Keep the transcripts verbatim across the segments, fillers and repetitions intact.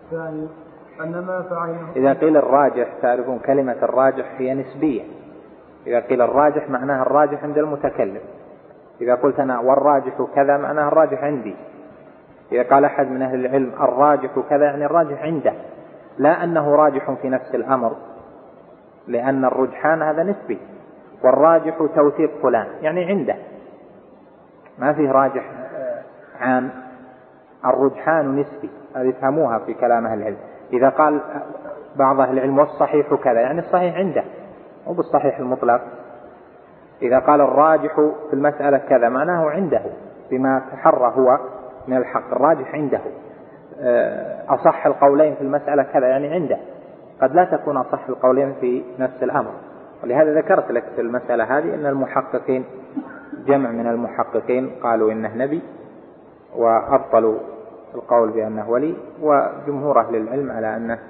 الثاني أن ما فعله. إذا قيل الراجح تعرفون كلمة الراجح هي نسبية. إذا قيل الراجح معناها الراجح عند المتكلم. إذا قلت أنا والراجح كذا معناها الراجح عندي. إذا قال أحد من أهل العلم الراجح كذا يعني الراجح عنده، لا أنه راجح في نفس الأمر، لأن الرجحان هذا نسبي، والراجح توثيق فلان يعني عنده، ما فيه راجح عام. الرجحان نسبي، هذه فهموها في كلام أهل العلم. إذا قال بعض أهل العلم والصحيح كذا يعني الصحيح عنده، مو بالصحيح المطلق. إذا قال الراجح في المسألة كذا معناه عنده بما تحرى هو من الحق، الراجح عنده. أصح القولين في المسألة كذا يعني عنده، قد لا تكون أصح القولين في نفس الأمر. ولهذا ذكرت لك في المسألة هذه أن المحققين جمع من المحققين قالوا إنه نبي وأبطلوا القول بأنه ولي، وجمهور أهل العلم على أنه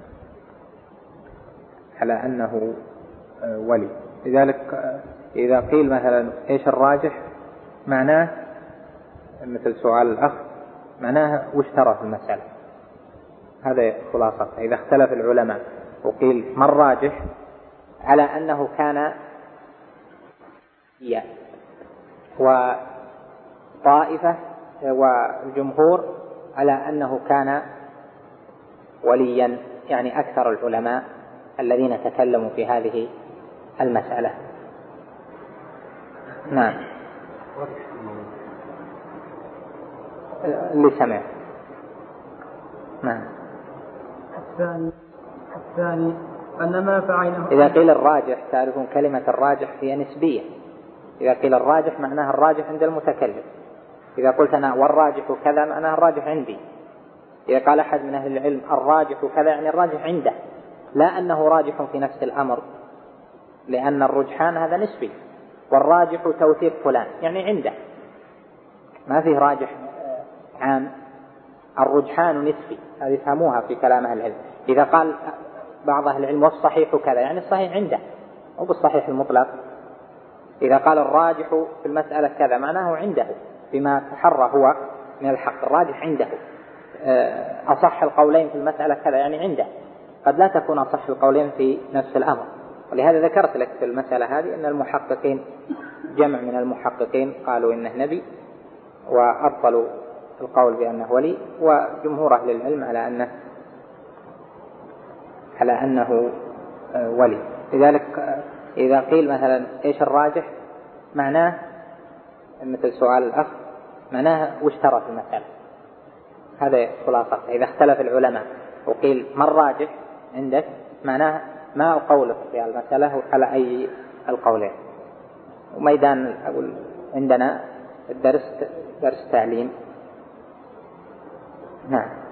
على أنه ولي. لذلك إذا قيل مثلا إيش الراجح معناه مثل سؤال الأخ معناه وش ترى في المسألة، هذا خلاصة. إذا اختلف العلماء وقيل ما الراجح على أنه كان يا وطائفة والجمهور على أنه كان وليا، يعني أكثر العلماء الذين تكلموا في هذه المسألة. نعم اللي سمع. نعم. الثاني الثاني أن ما فعله. إذا قيل الراجح تعرفون كلمة الراجح هي نسبية. إذا قيل الراجح معناها الراجح عند المتكلم. إذا قلت أنا والراجح كذا معناها الراجح عندي. إذا قال أحد من أهل العلم الراجح كذا يعني الراجح عنده، لا أنه راجح في نفس الأمر، لأن الرجحان هذا نسبي، والراجح توثيق فلان يعني عنده، ما فيه راجح عام. الرجحان نسبي، هذه فهموها في كلام أهل العلم. إذا قال بعض أهل العلم والصحيح كذا يعني الصحيح عنده، مو بالصحيح المطلق. إذا قال الراجح في المسألة كذا معناه عنده بما تحرى هو من الحق، الراجح عنده. أصح القولين في المسألة كذا يعني عنده، قد لا تكون أصح القولين في نفس الأمر. ولهذا ذكرت لك في المسألة هذه أن المحققين جمع من المحققين قالوا إنه نبي وأبطلوا القول بأنه ولي، وجمهور أهل العلم على أنه على أنه ولي. لذلك إذا قيل مثلا إيش الراجح معناه مثل سؤال الأخ معناه وش ترى في المسألة، هذا خلاصة. إذا اختلف العلماء وقيل ما الراجح عندك معناه ما قولك في المسألة على أي القولين. وميدان أقول عندنا الدرس درس تعليم. نعم.